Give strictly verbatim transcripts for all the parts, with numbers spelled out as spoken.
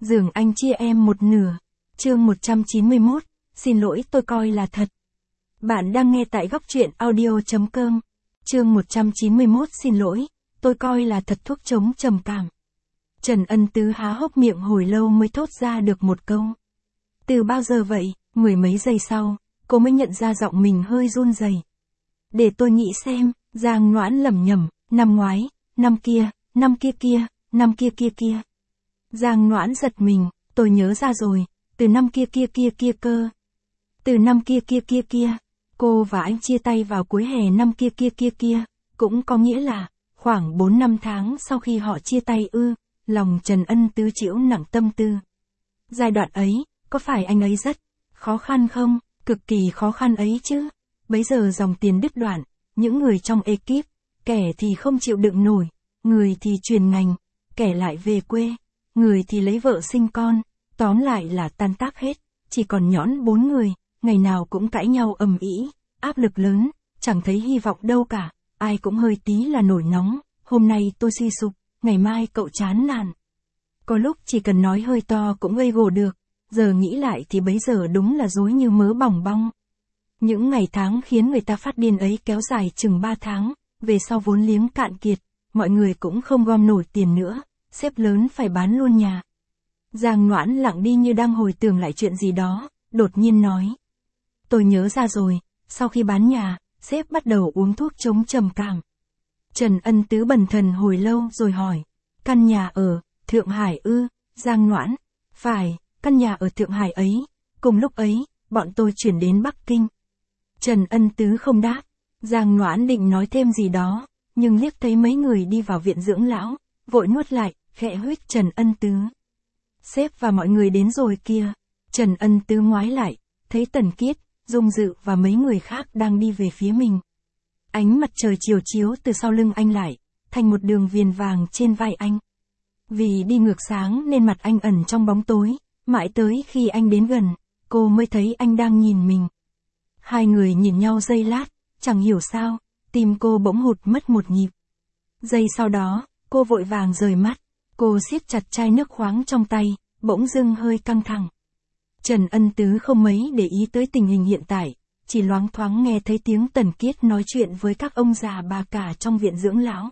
Giường anh chia em một nửa. Chương một trăm chín mươi mốt, xin lỗi tôi coi là thật. Bạn đang nghe tại góc truyện audio chấm com. Chương một trăm chín mươi mốt xin lỗi, tôi coi là thật thuốc chống trầm cảm. Trần Ân Tứ há hốc miệng hồi lâu mới thốt ra được một câu. Từ bao giờ vậy? Mười mấy giây sau, cô mới nhận ra giọng mình hơi run rẩy. Để tôi nghĩ xem, Giang Noãn lẩm nhẩm, năm ngoái, năm kia, năm kia kia, năm kia kia kia. Giang Noãn giật mình, tôi nhớ ra rồi, từ năm kia kia kia kia cơ. Từ năm kia kia kia kia, cô và anh chia tay vào cuối hè năm kia kia kia kia, cũng có nghĩa là, khoảng bốn năm tháng sau khi họ chia tay ư, lòng Trần Ân Tứ chịu nặng tâm tư. Giai đoạn ấy, có phải anh ấy rất khó khăn không? Cực kỳ khó khăn ấy chứ. Bấy giờ dòng tiền đứt đoạn, những người trong ekip, kẻ thì không chịu đựng nổi, người thì chuyển ngành, kẻ lại về quê, người thì lấy vợ sinh con, tóm lại là tan tác hết, chỉ còn nhõn bốn người, ngày nào cũng cãi nhau ầm ĩ, áp lực lớn, chẳng thấy hy vọng đâu cả, ai cũng hơi tí là nổi nóng, hôm nay tôi suy sụp, ngày mai cậu chán nản. Có lúc chỉ cần nói hơi to cũng gây gổ được, giờ nghĩ lại thì bấy giờ đúng là dối như mớ bỏng bong. Những ngày tháng khiến người ta phát điên ấy kéo dài chừng ba tháng, về sau vốn liếng cạn kiệt, mọi người cũng không gom nổi tiền nữa, sếp lớn phải bán luôn nhà. Giang Noãn lặng đi như đang hồi tưởng lại chuyện gì đó, đột nhiên nói. Tôi nhớ ra rồi, sau khi bán nhà, sếp bắt đầu uống thuốc chống trầm cảm. Trần Ân Tứ bần thần hồi lâu rồi hỏi, căn nhà ở Thượng Hải ư? Giang Noãn, phải, căn nhà ở Thượng Hải ấy, cùng lúc ấy, bọn tôi chuyển đến Bắc Kinh. Trần Ân Tứ không đáp, Giang Noãn định nói thêm gì đó, nhưng liếc thấy mấy người đi vào viện dưỡng lão, vội nuốt lại, khẽ huých Trần Ân Tứ. Sếp và mọi người đến rồi kìa. Trần Ân Tứ ngoái lại, thấy Tần Kiết, Dung Dự và mấy người khác đang đi về phía mình. Ánh mặt trời chiều chiếu từ sau lưng anh lại, thành một đường viền vàng trên vai anh. Vì đi ngược sáng nên mặt anh ẩn trong bóng tối, mãi tới khi anh đến gần, cô mới thấy anh đang nhìn mình. Hai người nhìn nhau giây lát, chẳng hiểu sao, tim cô bỗng hụt mất một nhịp. Giây sau đó, cô vội vàng rời mắt, cô siết chặt chai nước khoáng trong tay, bỗng dưng hơi căng thẳng. Trần Ân Tứ không mấy để ý tới tình hình hiện tại, chỉ loáng thoáng nghe thấy tiếng Tần Kiết nói chuyện với các ông già bà cả trong viện dưỡng lão.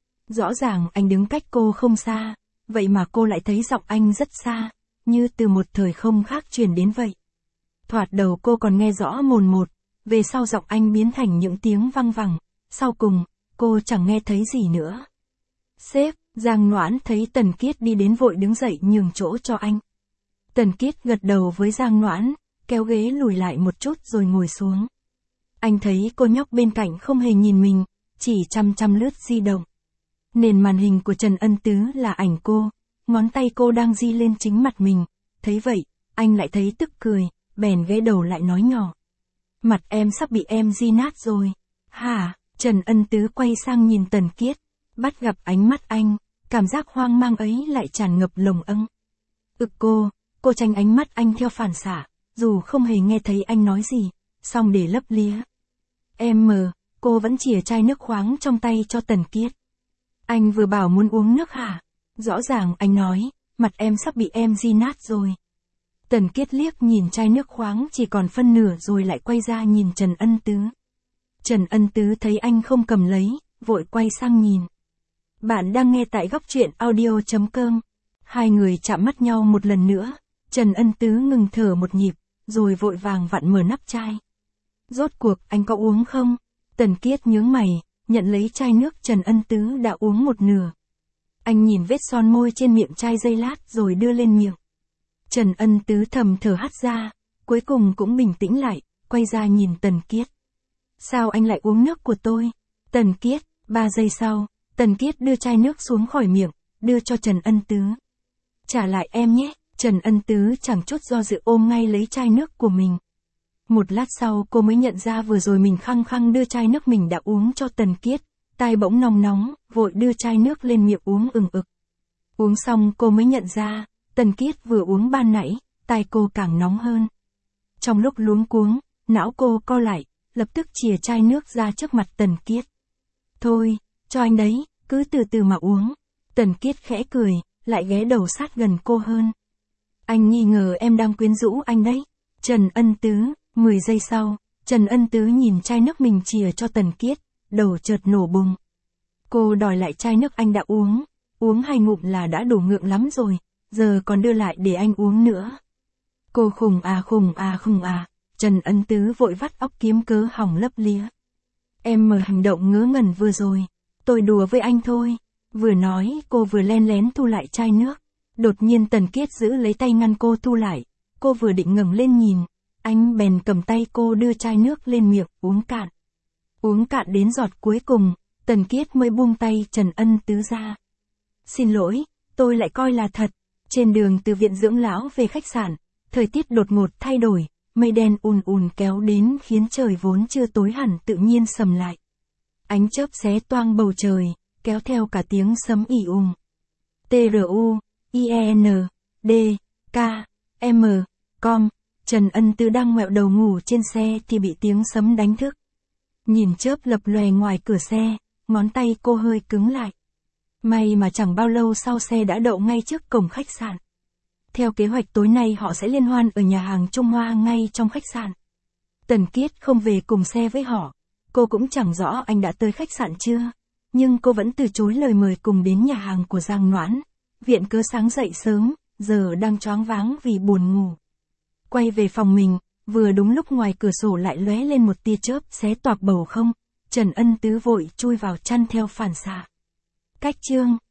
Rõ ràng anh đứng cách cô không xa, vậy mà cô lại thấy giọng anh rất xa, như từ một thời không khác truyền đến vậy. Thoạt đầu cô còn nghe rõ mồn một, về sau giọng anh biến thành những tiếng văng vẳng, sau cùng, cô chẳng nghe thấy gì nữa. Sếp, Giang Noãn thấy Tần Kiết đi đến vội đứng dậy nhường chỗ cho anh. Tần Kiết gật đầu với Giang Noãn, kéo ghế lùi lại một chút rồi ngồi xuống. Anh thấy cô nhóc bên cạnh không hề nhìn mình, chỉ chăm chăm lướt di động. Nền màn hình của Trần Ân Tứ là ảnh cô, ngón tay cô đang di lên chính mặt mình, thấy vậy, anh lại thấy tức cười, bèn ghé đầu lại nói nhỏ. Mặt em sắp bị em di nát rồi. Hả? Trần Ân Tứ quay sang nhìn Tần Kiết, bắt gặp ánh mắt anh, cảm giác hoang mang ấy lại tràn ngập lồng âng. Ực cô, cô tránh ánh mắt anh theo phản xạ, dù không hề nghe thấy anh nói gì, xong để lấp lía. Em mờ, cô vẫn chìa chai nước khoáng trong tay cho Tần Kiết. Anh vừa bảo muốn uống nước hả? Rõ ràng anh nói, mặt em sắp bị em di nát rồi. Tần Kiết liếc nhìn chai nước khoáng chỉ còn phân nửa rồi lại quay ra nhìn Trần Ân Tứ. Trần Ân Tứ thấy anh không cầm lấy, vội quay sang nhìn. Bạn đang nghe tại góc truyện audio chấm com. Hai người chạm mắt nhau một lần nữa, Trần Ân Tứ ngừng thở một nhịp, rồi vội vàng vặn mở nắp chai. Rốt cuộc anh có uống không? Tần Kiết nhướng mày, nhận lấy chai nước Trần Ân Tứ đã uống một nửa. Anh nhìn vết son môi trên miệng chai giây lát rồi đưa lên miệng. Trần Ân Tứ thầm thở hắt ra, cuối cùng cũng bình tĩnh lại, quay ra nhìn Tần Kiết. Sao anh lại uống nước của tôi? Tần Kiết, ba giây sau, Tần Kiết đưa chai nước xuống khỏi miệng, đưa cho Trần Ân Tứ. Trả lại em nhé, Trần Ân Tứ chẳng chút do dự ôm ngay lấy chai nước của mình. Một lát sau cô mới nhận ra vừa rồi mình khăng khăng đưa chai nước mình đã uống cho Tần Kiết, tai bỗng nóng nóng, vội đưa chai nước lên miệng uống ừng ực. Uống xong cô mới nhận ra, Tần Kiết vừa uống ban nãy, tai cô càng nóng hơn. Trong lúc luống cuống, não cô co lại, lập tức chìa chai nước ra trước mặt Tần Kiết. Thôi, cho anh đấy, cứ từ từ mà uống. Tần Kiết khẽ cười, lại ghé đầu sát gần cô hơn. Anh nghi ngờ em đang quyến rũ anh đấy. Trần Ân Tứ, mười giây sau, Trần Ân Tứ nhìn chai nước mình chìa cho Tần Kiết, đầu chợt nổ bùng. Cô đòi lại chai nước anh đã uống, uống hai ngụm là đã đủ ngượng lắm rồi, giờ còn đưa lại để anh uống nữa. Cô khùng à khùng à khùng à, Trần Ân Tứ vội vắt óc kiếm cớ hỏng lấp lía. Em mở hành động ngớ ngẩn vừa rồi, tôi đùa với anh thôi. Vừa nói cô vừa len lén thu lại chai nước. Đột nhiên Tần Kiết giữ lấy tay ngăn cô thu lại. Cô vừa định ngẩng lên nhìn, anh bèn cầm tay cô đưa chai nước lên miệng uống cạn. Uống cạn đến giọt cuối cùng, Tần Kiết mới buông tay Trần Ân Tứ ra. Xin lỗi, tôi lại coi là thật. Trên đường từ viện dưỡng lão về khách sạn, thời tiết đột ngột thay đổi, mây đen ùn ùn kéo đến khiến trời vốn chưa tối hẳn tự nhiên sầm lại. Ánh chớp xé toang bầu trời, kéo theo cả tiếng sấm ỉ ùng. T R U, I E N, D, K, M, com, Trần Ân Tứ đang ngoẹo đầu ngủ trên xe thì bị tiếng sấm đánh thức. Nhìn chớp lập lòe ngoài cửa xe, ngón tay cô hơi cứng lại. May mà chẳng bao lâu sau xe đã đậu ngay trước cổng khách sạn. Theo kế hoạch tối nay họ sẽ liên hoan ở nhà hàng Trung Hoa ngay trong khách sạn. Tần Kiết không về cùng xe với họ. Cô cũng chẳng rõ anh đã tới khách sạn chưa. Nhưng cô vẫn từ chối lời mời cùng đến nhà hàng của Giang Noãn. Viện cớ sáng dậy sớm, giờ đang choáng váng vì buồn ngủ. Quay về phòng mình, vừa đúng lúc ngoài cửa sổ lại lóe lên một tia chớp xé toạc bầu không. Trần Ân Tứ vội chui vào chăn theo phản xạ. Cách chương